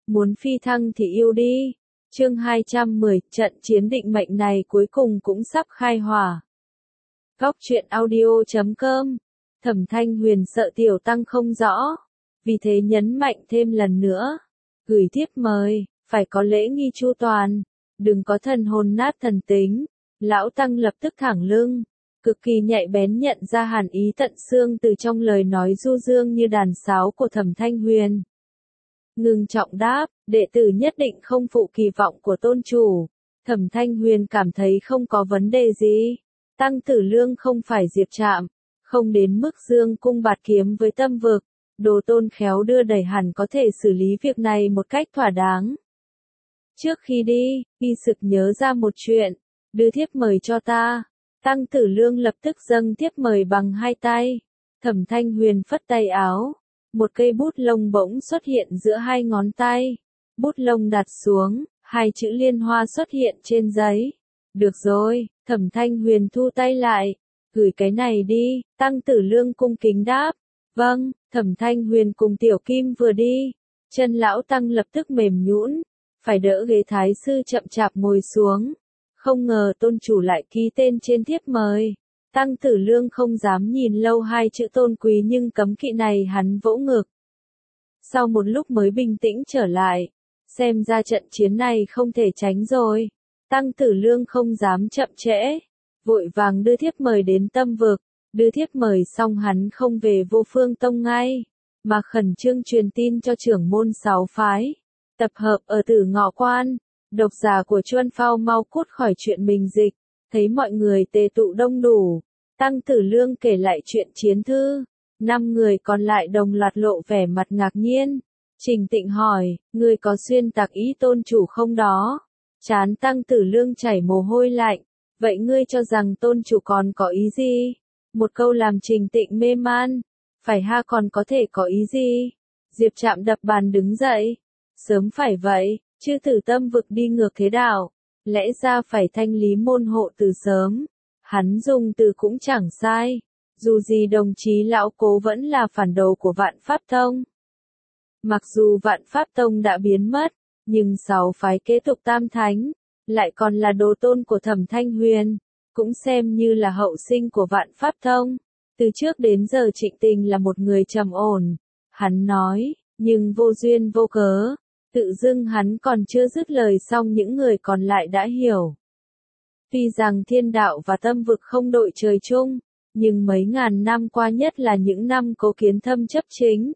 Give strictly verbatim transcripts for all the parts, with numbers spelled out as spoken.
muốn phi thăng thì yêu đi. Chương hai trăm mười, trận chiến định mệnh này cuối cùng cũng sắp khai hỏa. Góc truyện audio chấm com. Thẩm Thanh Huyền sợ Tiểu Tăng không rõ, vì thế nhấn mạnh thêm lần nữa, gửi thiếp mời, phải có lễ nghi chu toàn, đừng có thần hồn nát thần tính. Lão Tăng lập tức thẳng lưng, cực kỳ nhạy bén nhận ra hàn ý tận xương từ trong lời nói du dương như đàn sáo của Thẩm Thanh Huyền. Ngưng trọng đáp, đệ tử nhất định không phụ kỳ vọng của tôn chủ. Thẩm Thanh Huyền cảm thấy không có vấn đề gì. Tăng Tử Lương không phải Diệp Trạm, không đến mức dương cung bạt kiếm với tâm vực. Đồ Tôn khéo đưa đẩy hẳn có thể xử lý việc này một cách thỏa đáng. Trước khi đi, y sực nhớ ra một chuyện, đưa thiếp mời cho ta. Tăng Tử Lương lập tức dâng thiếp mời bằng hai tay. Thẩm Thanh Huyền phất tay áo, một cây bút lông bỗng xuất hiện giữa hai ngón tay. Bút lông đặt xuống, hai chữ Liên Hoa xuất hiện trên giấy. Được rồi, Thẩm Thanh Huyền thu tay lại, gửi cái này đi. Tăng Tử Lương cung kính đáp, vâng. Thẩm Thanh Huyền cùng Tiểu Kim vừa đi, chân lão tăng lập tức mềm nhũn, phải đỡ ghế thái sư chậm chạp ngồi xuống. Không ngờ tôn chủ lại ký tên trên thiếp mời. Tăng Tử Lương không dám nhìn lâu hai chữ tôn quý nhưng cấm kỵ này hắn vỗ ngực. Sau một lúc mới bình tĩnh trở lại, xem ra trận chiến này không thể tránh rồi. Tăng Tử Lương không dám chậm trễ, vội vàng đưa thiếp mời đến Tâm Vực. Đưa thiếp mời xong hắn không về Vô Phương Tông ngay, mà khẩn trương truyền tin cho trưởng môn sáu phái. Tập hợp ở Tử Ngọ Quan, độc giả của Chuân Phao mau cút khỏi chuyện mình dịch. Thấy mọi người tề tụ đông đủ, Tăng Tử Lương kể lại chuyện chiến thư. Năm người còn lại đồng loạt lộ vẻ mặt ngạc nhiên. Trình Tịnh hỏi, người có xuyên tạc ý tôn chủ không đó? Trán Tăng Tử Lương chảy mồ hôi lạnh. Vậy ngươi cho rằng tôn chủ còn có ý gì? Một câu làm Trình Tịnh mê man. Phải ha, còn có thể có ý gì? Diệp Trạm đập bàn đứng dậy. Sớm phải vậy, chư tử Tâm Vực đi ngược thế đạo, lẽ ra phải thanh lý môn hộ từ sớm. Hắn dùng từ cũng chẳng sai. Dù gì đồng chí lão cố vẫn là phản đồ của Vạn Pháp Tông. Mặc dù Vạn Pháp Tông đã biến mất, nhưng sáu phái kế tục tam thánh, lại còn là đồ tôn của Thẩm Thanh Huyền, cũng xem như là hậu sinh của Vạn Pháp Tông. Từ trước đến giờ Trịnh Tình là một người trầm ổn. Hắn nói, nhưng vô duyên vô cớ, tự dưng hắn còn chưa dứt lời xong những người còn lại đã hiểu. Tuy rằng thiên đạo và tâm vực không đội trời chung, nhưng mấy ngàn năm qua nhất là những năm Cố Kiến Thâm chấp chính.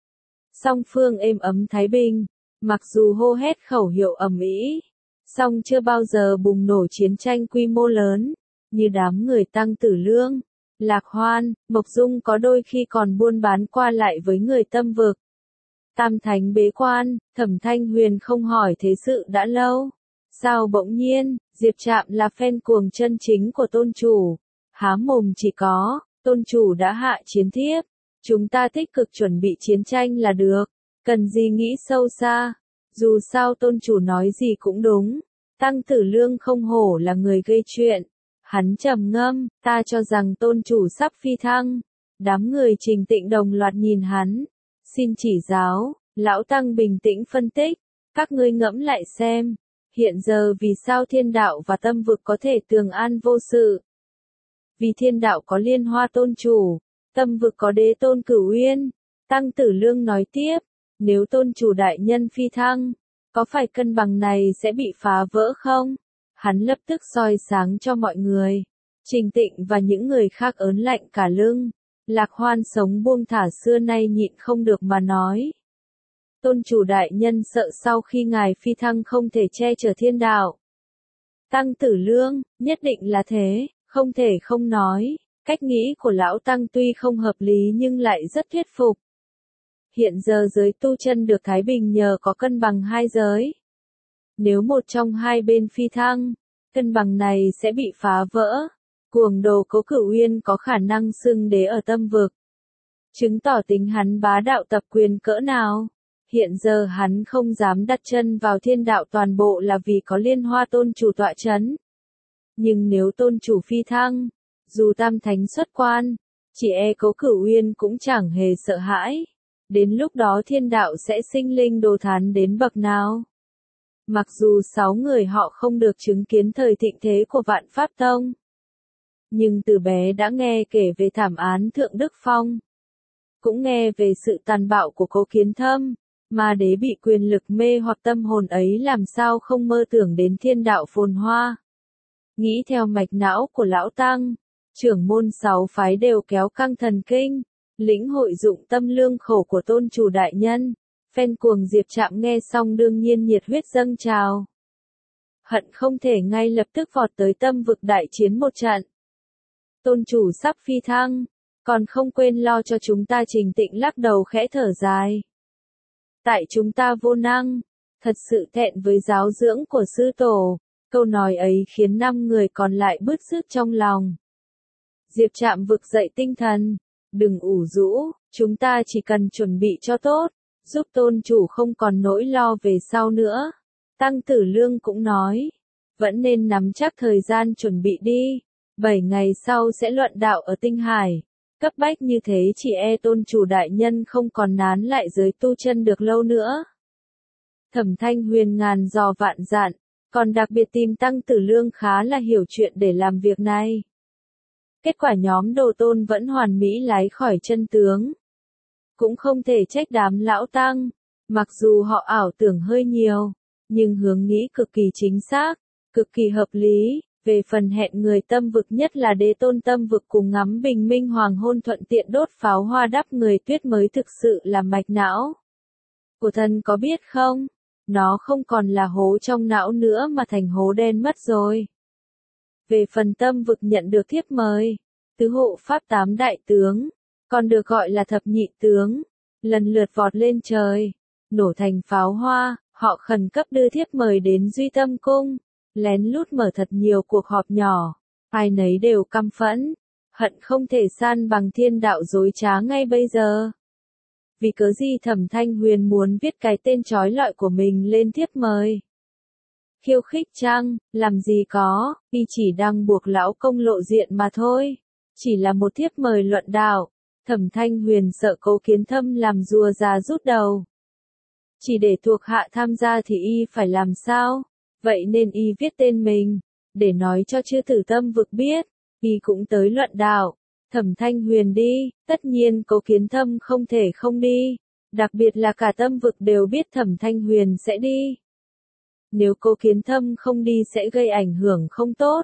Song phương êm ấm thái bình, mặc dù hô hét khẩu hiệu ầm ĩ, song chưa bao giờ bùng nổ chiến tranh quy mô lớn, như đám người Tăng Tử Lương, Lạc Hoan, Mộc Dung có đôi khi còn buôn bán qua lại với người Tâm Vực. Tam thánh bế quan, Thẩm Thanh Huyền không hỏi thế sự đã lâu. Sao bỗng nhiên, Diệp Trạm là fan cuồng chân chính của tôn chủ. Há mồm chỉ có, tôn chủ đã hạ chiến thiếp. Chúng ta tích cực chuẩn bị chiến tranh là được. Cần gì nghĩ sâu xa. Dù sao tôn chủ nói gì cũng đúng. Tăng Tử Lương không hổ là người gây chuyện. Hắn trầm ngâm, ta cho rằng tôn chủ sắp phi thăng. Đám người Trình Tịnh đồng loạt nhìn hắn. Xin chỉ giáo, lão Tăng bình tĩnh phân tích. Các ngươi ngẫm lại xem. Hiện giờ vì sao thiên đạo và tâm vực có thể tường an vô sự? Vì thiên đạo có Liên Hoa tôn chủ, tâm vực có đế tôn Cửu Uyên. Tăng Tử Lương nói tiếp, nếu tôn chủ đại nhân phi thăng, có phải cân bằng này sẽ bị phá vỡ không? Hắn lập tức soi sáng cho mọi người. Trình Tịnh và những người khác ớn lạnh cả lưng. Lạc Hoan sống buông thả xưa nay nhịn không được mà nói. Tôn chủ đại nhân sợ sau khi ngài phi thăng không thể che chở thiên đạo. Tăng Tử Lương, nhất định là thế, không thể không nói. Cách nghĩ của lão Tăng tuy không hợp lý nhưng lại rất thuyết phục. Hiện giờ giới tu chân được thái bình nhờ có cân bằng hai giới. Nếu một trong hai bên phi thăng, cân bằng này sẽ bị phá vỡ. Cuồng đồ Cố Cửu Uyên có khả năng xưng đế ở Tâm Vực. Chứng tỏ tính hắn bá đạo tập quyền cỡ nào. Hiện giờ hắn không dám đặt chân vào thiên đạo toàn bộ là vì có Liên Hoa tôn chủ tọa chấn. Nhưng nếu tôn chủ phi thăng, dù tam thánh xuất quan, chỉ e Cố Cửu Uyên cũng chẳng hề sợ hãi. Đến lúc đó thiên đạo sẽ sinh linh đồ thán đến bậc nào? Mặc dù sáu người họ không được chứng kiến thời thịnh thế của Vạn Pháp Tông, nhưng từ bé đã nghe kể về thảm án Thượng Đức Phong. Cũng nghe về sự tàn bạo của Cố Kiến Thâm, mà đế bị quyền lực mê hoặc tâm hồn ấy làm sao không mơ tưởng đến thiên đạo phồn hoa. Nghĩ theo mạch não của lão Tăng, trưởng môn sáu phái đều kéo căng thần kinh, lĩnh hội dụng tâm lương khổ của tôn chủ đại nhân. Phen cuồng Diệp Trạm nghe xong đương nhiên nhiệt huyết dâng trào. Hận không thể ngay lập tức vọt tới tâm vực đại chiến một trận. Tôn chủ sắp phi thăng, còn không quên lo cho chúng ta. Trình Tịnh lắc đầu khẽ thở dài. Tại chúng ta vô năng, thật sự thẹn với giáo dưỡng của sư tổ. Câu nói ấy khiến năm người còn lại bứt rứt trong lòng. Diệp Trạm vực dậy tinh thần, đừng ủ rũ, chúng ta chỉ cần chuẩn bị cho tốt, giúp tôn chủ không còn nỗi lo về sau nữa. Tăng Tử Lương cũng nói, vẫn nên nắm chắc thời gian chuẩn bị đi, bảy ngày sau sẽ luận đạo ở Tinh Hải. Cấp bách như thế chỉ e tôn chủ đại nhân không còn nán lại giới tu chân được lâu nữa. Thẩm Thanh Huyền ngàn dò vạn dặn, còn đặc biệt tìm Tăng Tử Lương khá là hiểu chuyện để làm việc này. Kết quả nhóm Đồ Tôn vẫn hoàn mỹ lái khỏi chân tướng. Cũng không thể trách đám lão Tăng, mặc dù họ ảo tưởng hơi nhiều, nhưng hướng nghĩ cực kỳ chính xác, cực kỳ hợp lý. Về phần hẹn người tâm vực nhất là Đế Tôn tâm vực cùng ngắm bình minh hoàng hôn thuận tiện đốt pháo hoa đắp người tuyết mới thực sự là mạch não. Của thân có biết không? Nó không còn là hố trong não nữa mà thành hố đen mất rồi. Về phần tâm vực nhận được thiếp mời, tứ hộ pháp tám đại tướng, còn được gọi là thập nhị tướng, lần lượt vọt lên trời, nổ thành pháo hoa, họ khẩn cấp đưa thiếp mời đến Duy Tâm Cung, lén lút mở thật nhiều cuộc họp nhỏ, ai nấy đều căm phẫn, hận không thể san bằng thiên đạo dối trá ngay bây giờ. Vì cớ gì Thẩm Thanh Huyền muốn viết cái tên chói lọi của mình lên thiếp mời? Khiêu khích chăng, làm gì có, y chỉ đang buộc lão công lộ diện mà thôi. Chỉ là một thiếp mời luận đạo, Thẩm Thanh Huyền sợ Cố Kiến Thâm làm rùa già rút đầu. Chỉ để thuộc hạ tham gia thì y phải làm sao? Vậy nên y viết tên mình, để nói cho chư tử tâm vực biết, y cũng tới luận đạo. Thẩm Thanh Huyền đi, tất nhiên Cố Kiến Thâm không thể không đi, đặc biệt là cả tâm vực đều biết Thẩm Thanh Huyền sẽ đi. Nếu Cố Kiến Thâm không đi sẽ gây ảnh hưởng không tốt.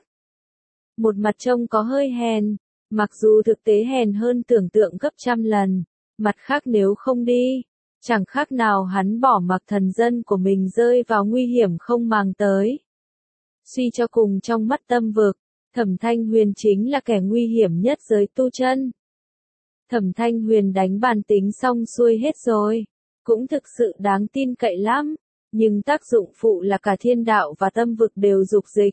Một mặt trông có hơi hèn, mặc dù thực tế hèn hơn tưởng tượng gấp trăm lần, mặt khác nếu không đi, chẳng khác nào hắn bỏ mặc thần dân của mình rơi vào nguy hiểm không màng tới. Suy cho cùng trong mắt tâm vực, Thẩm Thanh Huyền chính là kẻ nguy hiểm nhất giới tu chân. Thẩm Thanh Huyền đánh bàn tính xong xuôi hết rồi, cũng thực sự đáng tin cậy lắm, nhưng tác dụng phụ là cả thiên đạo và tâm vực đều dục dịch.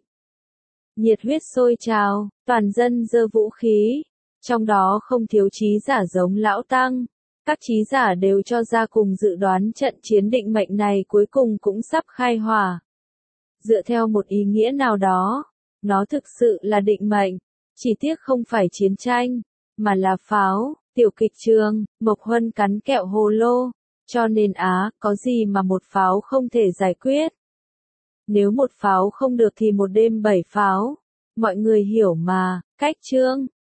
Nhiệt huyết sôi trào, toàn dân giơ vũ khí, trong đó không thiếu trí giả giống lão Tăng. Các trí giả đều cho ra cùng dự đoán trận chiến định mệnh này cuối cùng cũng sắp khai hỏa. Dựa theo một ý nghĩa nào đó, nó thực sự là định mệnh, chỉ tiếc không phải chiến tranh, mà là pháo. Tiểu kịch trường, Mộc Huân cắn kẹo hồ lô, cho nên á, có gì mà một pháo không thể giải quyết. Nếu một pháo không được thì một đêm bảy pháo, mọi người hiểu mà, cách chương.